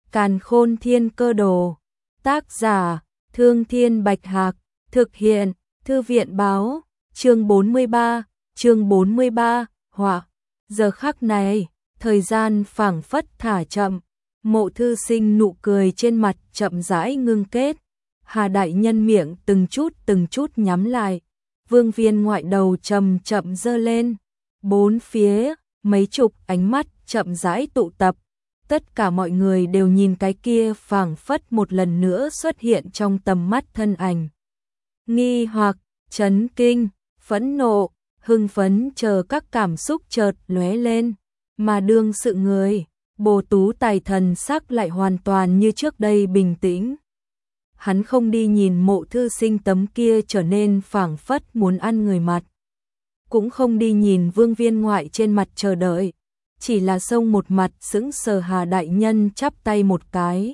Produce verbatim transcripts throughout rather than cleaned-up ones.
Càn Khôn Thiên Cơ Đồ. Tác giả: Thương Thiên Bạch Hạc. Thực hiện: Thư viện báo. Chương bốn mươi ba, chương bốn mươi ba, họa. Giờ khắc này, thời gian phảng phất thả chậm, Mộ Thư Sinh nụ cười trên mặt chậm rãi ngưng kết. Hà đại nhân miệng từng chút từng chút nhắm lại, Vương Viên Ngoại đầu chậm chậm giơ lên. Bốn phía, mấy chục ánh mắt chậm rãi tụ tập. Tất cả mọi người đều nhìn cái kia phảng phất một lần nữa xuất hiện trong tầm mắt thân ảnh. Nghi hoặc, chấn kinh, phẫn nộ, hưng phấn chờ các cảm xúc chợt lóe lên, mà đương sự người, Bồ Tú Tài thần sắc lại hoàn toàn như trước đây bình tĩnh. Hắn không đi nhìn Mộ Thư Sinh tấm kia trở nên phảng phất muốn ăn người mặt, cũng không đi nhìn Vương Viên Ngoại trên mặt chờ đợi, chỉ là xông một mặt sững sờ. Hà đại nhân chắp tay một cái,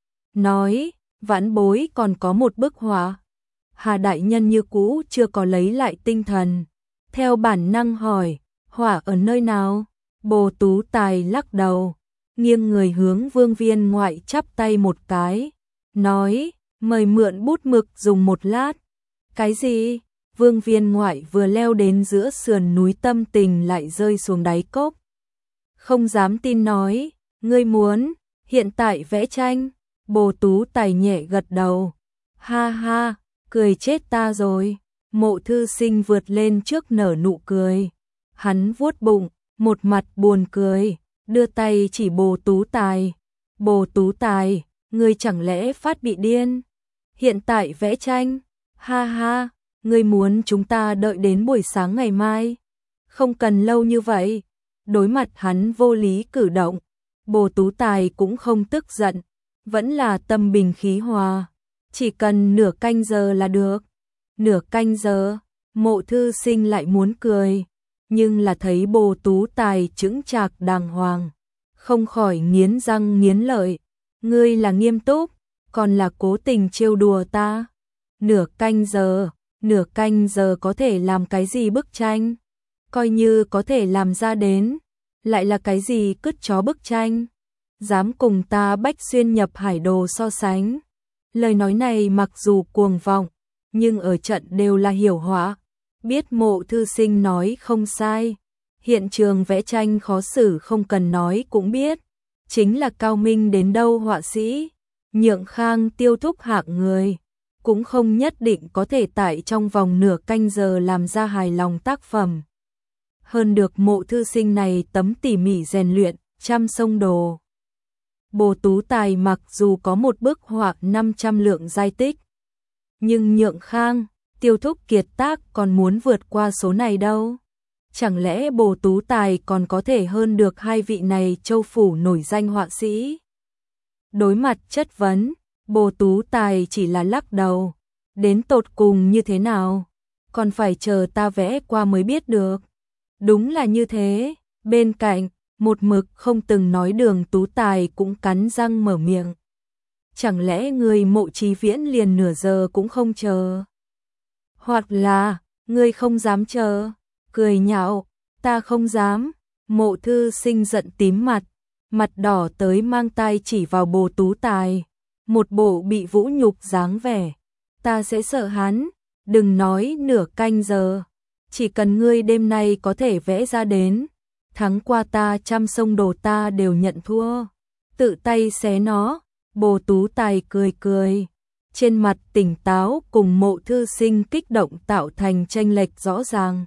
nói: "Vãn bối còn có một bức họa." Hà đại nhân như cũ chưa có lấy lại tinh thần, theo bản năng hỏi: "Họa ở nơi nào?" Bồ Tú Tài lắc đầu, nghiêng người hướng Vương Viên Ngoại chắp tay một cái, nói: "Mời mượn bút mực dùng một lát." "Cái gì?" Vương Viên Ngoại vừa leo đến giữa sườn núi tâm tình lại rơi xuống đáy cốc. Không dám tin nói: "Ngươi muốn hiện tại vẽ tranh?" Bồ Tú Tài nhẹ gật đầu. "Ha ha, cười chết ta rồi." Mộ Thư Sinh vượt lên trước nở nụ cười. Hắn vuốt bụng, một mặt buồn cười, đưa tay chỉ Bồ Tú Tài. "Bồ Tú Tài, ngươi chẳng lẽ phát bị điên? Hiện tại vẽ tranh? Ha ha, ngươi muốn chúng ta đợi đến buổi sáng ngày mai? Không cần lâu như vậy." Đối mặt hắn vô lý cử động, Bồ Tú Tài cũng không tức giận, vẫn là tâm bình khí hòa. "Chỉ cần nửa canh giờ là được." "Nửa canh giờ?" Mộ Thư Sinh lại muốn cười, nhưng là thấy Bồ Tú Tài chững chạc đàng hoàng, không khỏi nghiến răng nghiến lợi. "Ngươi là nghiêm túc, còn là cố tình trêu đùa ta? Nửa canh giờ, nửa canh giờ có thể làm cái gì bức tranh? Coi như có thể làm ra đến, lại là cái gì cứt chó bức tranh? Dám cùng ta Bách Xuyên nhập hải đồ so sánh?" Lời nói này mặc dù cuồng vọng, nhưng ở trận đều là hiểu họa. Biết Mộ Thư Sinh nói không sai, hiện trường vẽ tranh khó xử không cần nói cũng biết, chính là cao minh đến đâu họa sĩ, Nhượng Khang Tiêu Thúc hạng người, cũng không nhất định có thể tại trong vòng nửa canh giờ làm ra hài lòng tác phẩm. Hơn được Mộ Thư Sinh này tấm tỉ mỉ rèn luyện, trăm sông đồ. Bồ Tú Tài mặc dù có một bức họa năm trăm lượng giai tích, nhưng Nhượng Khang, Tiêu Thúc kiệt tác còn muốn vượt qua số này đâu. Chẳng lẽ Bồ Tú Tài còn có thể hơn được hai vị này châu phủ nổi danh họa sĩ? Đối mặt chất vấn, Bồ Tú Tài chỉ là lắc đầu. "Đến tột cùng như thế nào? Còn phải chờ ta vẽ qua mới biết được." "Đúng là như thế." Bên cạnh, một mực không từng nói Đường Tú Tài cũng cắn răng mở miệng. "Chẳng lẽ người Mộ Chí Viễn liền nửa giờ cũng không chờ? Hoặc là, ngươi không dám chờ?" Cười nhạo, "Ta không dám." Mộ Thư Sinh giận tím mặt, mặt đỏ tới mang tay chỉ vào Bồ Tú Tài, một bộ bị vũ nhục dáng vẻ. "Ta sẽ sợ hắn, đừng nói nửa canh giờ, chỉ cần ngươi đêm nay có thể vẽ ra đến, thắng qua ta trăm sông đồ ta đều nhận thua. Tự tay xé nó." Bồ Tú Tài cười cười, trên mặt tỉnh táo cùng Mộ Thư Sinh kích động tạo thành chênh lệch rõ ràng.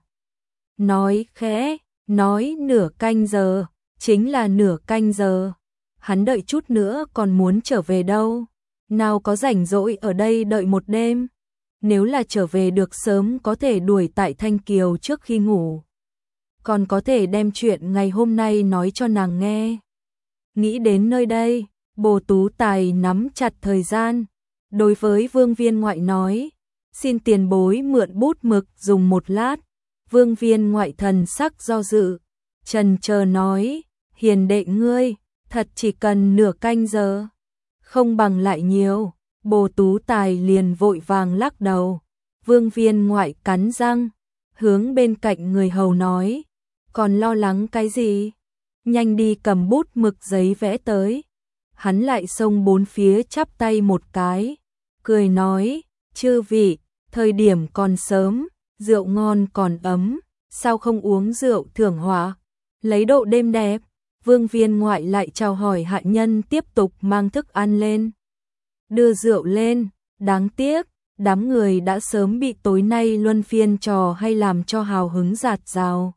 Nói khẽ, nói nửa canh giờ, chính là nửa canh giờ. Hắn đợi chút nữa còn muốn trở về đâu, nào có rảnh rỗi ở đây đợi một đêm. Nếu là trở về được sớm có thể đuổi tại Thanh Kiều trước khi ngủ, còn có thể đem chuyện ngày hôm nay nói cho nàng nghe. Nghĩ đến nơi đây, Bồ Tú Tài nắm chặt thời gian, đối với Vương Viên Ngoại nói: "Xin tiền bối mượn bút mực dùng một lát." Vương Viên Ngoại thần sắc do dự, chần chờ nói: "Hiền đệ ngươi, thật chỉ cần nửa canh giờ, không bằng lại nhiều." Bồ Tú Tài liền vội vàng lắc đầu. Vương Viên Ngoại cắn răng, hướng bên cạnh người hầu nói: "Còn lo lắng cái gì? Nhanh đi cầm bút mực giấy vẽ tới." hắn lại xông bốn phía chắp tay một cái, cười nói, chư vị, thời điểm còn sớm, rượu ngon còn ấm, sao không uống rượu thưởng họa, lấy độ đêm đẹp. Vương Viên Ngoại lại chào hỏi hạ nhân tiếp tục mang thức ăn lên, đưa rượu lên, đáng tiếc, đám người đã sớm bị tối nay luân phiên trò hay làm cho hào hứng dạt dào.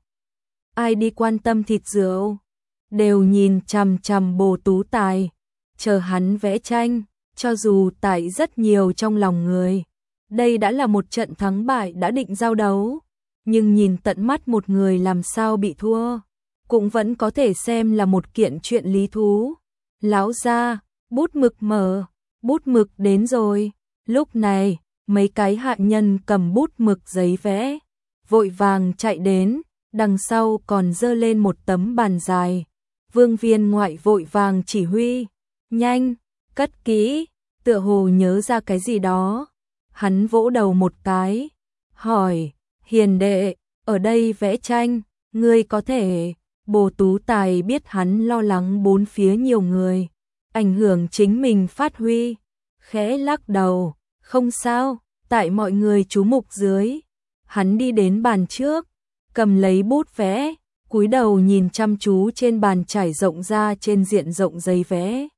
Ai đi quan tâm thịt rượu, đều nhìn chằm chằm Bồ Tú Tài, chờ hắn vẽ tranh, cho dù tại rất nhiều trong lòng người. Đây đã là một trận thắng bại đã định giao đấu, nhưng nhìn tận mắt một người làm sao bị thua, cũng vẫn có thể xem là một kiện chuyện lý thú. Lão gia, bút mực mở, bút mực đến rồi. Lúc này, mấy cái hạ nhân cầm bút mực giấy vẽ, vội vàng chạy đến, đằng sau còn dơ lên một tấm bàn dài. Vương Viên Ngoại vội vàng chỉ huy, nhanh, cất kỹ, tựa hồ nhớ ra cái gì đó. Hắn vỗ đầu một cái, hỏi, hiền đệ, ở đây vẽ tranh, ngươi có thể. Bồ Tú Tài biết hắn lo lắng bốn phía nhiều người, ảnh hưởng chính mình phát huy, khẽ lắc đầu, không sao, tại mọi người chú mục dưới. Hắn đi đến bàn trước, cầm lấy bút vẽ, cúi đầu nhìn chăm chú trên bàn trải rộng ra trên diện rộng giấy vẽ.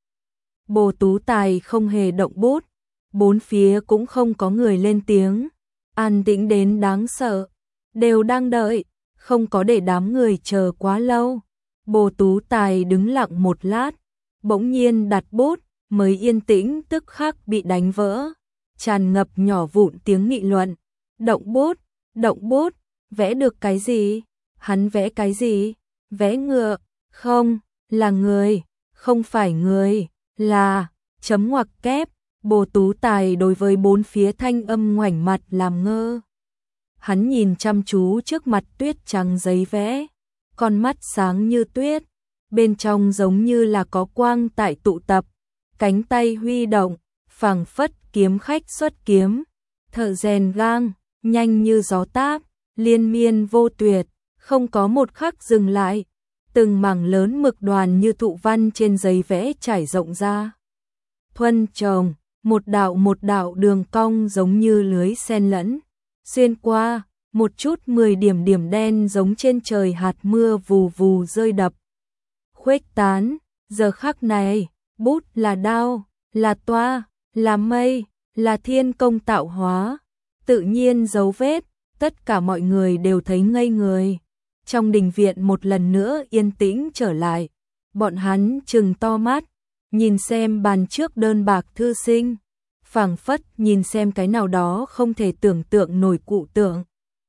Bồ Tú Tài không hề động bút, bốn phía cũng không có người lên tiếng, an tĩnh đến đáng sợ, đều đang đợi, không có để đám người chờ quá lâu. Bồ Tú Tài đứng lặng một lát, bỗng nhiên đặt bút, mới yên tĩnh tức khắc bị đánh vỡ, tràn ngập nhỏ vụn tiếng nghị luận. Động bút, động bút, vẽ được cái gì? Hắn vẽ cái gì? Vẽ ngựa, không, là người, không phải người, là, chấm ngoặc kép. Bồ Tú Tài đối với bốn phía thanh âm ngoảnh mặt làm ngơ. Hắn nhìn chăm chú trước mặt tuyết trắng giấy vẽ, con mắt sáng như tuyết, bên trong giống như là có quang tại tụ tập, cánh tay huy động, phảng phất kiếm khách xuất kiếm, thợ rèn gang, nhanh như gió táp, liên miên vô tuyệt, không có một khắc dừng lại. Từng mảng lớn mực đoàn như thụ văn trên giấy vẽ trải rộng ra. Thuần trồng, một đạo một đạo đường cong giống như lưới sen lẫn, xuyên qua, một chút mười điểm điểm đen giống trên trời hạt mưa vù vù rơi đập. Khuếch tán, giờ khắc này, bút là đao, là toa, là mây, là thiên công tạo hóa, tự nhiên dấu vết, tất cả mọi người đều thấy ngây người. Trong đình viện một lần nữa yên tĩnh trở lại, bọn hắn trừng to mắt, nhìn xem bàn trước đơn bạc thư sinh, phảng phất nhìn xem cái nào đó không thể tưởng tượng nổi cụ tượng.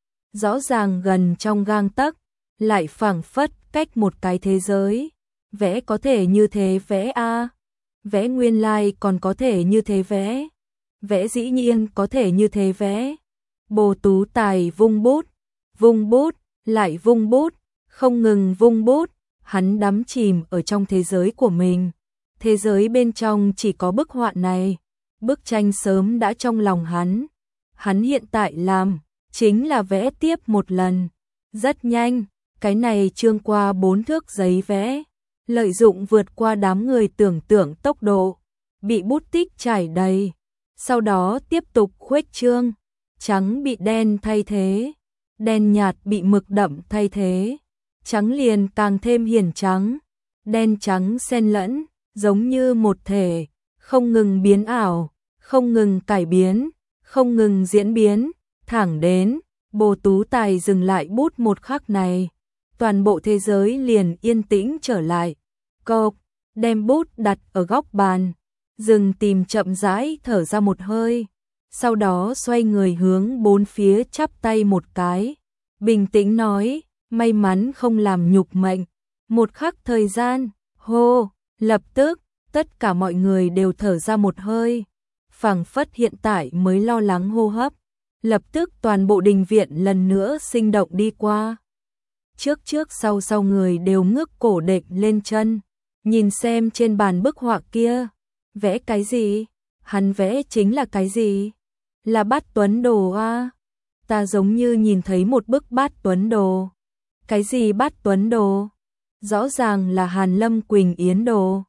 Rõ ràng gần trong gang tấc, lại phảng phất cách một cái thế giới. Vẽ có thể như thế vẽ a, vẽ nguyên lai còn có thể như thế vẽ, vẽ dĩ nhiên có thể như thế vẽ. Bồ Tú Tài vung bút, vung bút, lại vung bút, không ngừng vung bút, hắn đắm chìm ở trong thế giới của mình. Thế giới bên trong chỉ có bức họa này, bức tranh sớm đã trong lòng hắn. Hắn hiện tại làm, chính là vẽ tiếp một lần. Rất nhanh, cái này trương qua bốn thước giấy vẽ, lợi dụng vượt qua đám người tưởng tượng tốc độ, bị bút tích trải đầy. Sau đó tiếp tục khuếch trương, trắng bị đen thay thế, đen nhạt bị mực đậm thay thế, trắng liền càng thêm hiển trắng, đen trắng xen lẫn, giống như một thể, không ngừng biến ảo, không ngừng cải biến, không ngừng diễn biến, thẳng đến, Bồ Tú Tài dừng lại bút một khắc này, toàn bộ thế giới liền yên tĩnh trở lại. Cộp, đem bút đặt ở góc bàn, dừng tìm chậm rãi thở ra một hơi, sau đó xoay người hướng bốn phía chắp tay một cái, bình tĩnh nói, may mắn không làm nhục mệnh. Một khắc thời gian, hô, lập tức, tất cả mọi người đều thở ra một hơi, phảng phất hiện tại mới lo lắng hô hấp, lập tức toàn bộ đình viện lần nữa sinh động đi qua. Trước trước sau sau người đều ngước cổ đệm lên chân, nhìn xem trên bàn bức họa kia, vẽ cái gì? Hắn vẽ chính là cái gì? Là Bát Tuấn Đồ a? Ta giống như nhìn thấy một bức Bát Tuấn Đồ. Cái gì Bát Tuấn Đồ? Rõ ràng là Hàn Lâm Quỳnh Yến Đồ.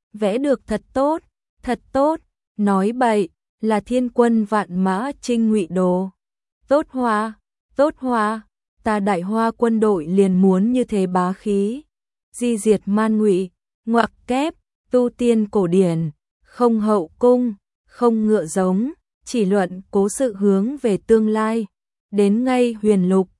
Vẽ được thật tốt, thật tốt, nói bậy, là thiên quân vạn mã Trinh Ngụy đồ. Tốt hoa, tốt hoa, ta Đại Hoa quân đội liền muốn như thế bá khí. Di diệt man Ngụy, ngoặc kép, tu tiên cổ điển, không hậu cung, không ngựa giống, chỉ luận cố sự hướng về tương lai. Đến ngay huyền lục,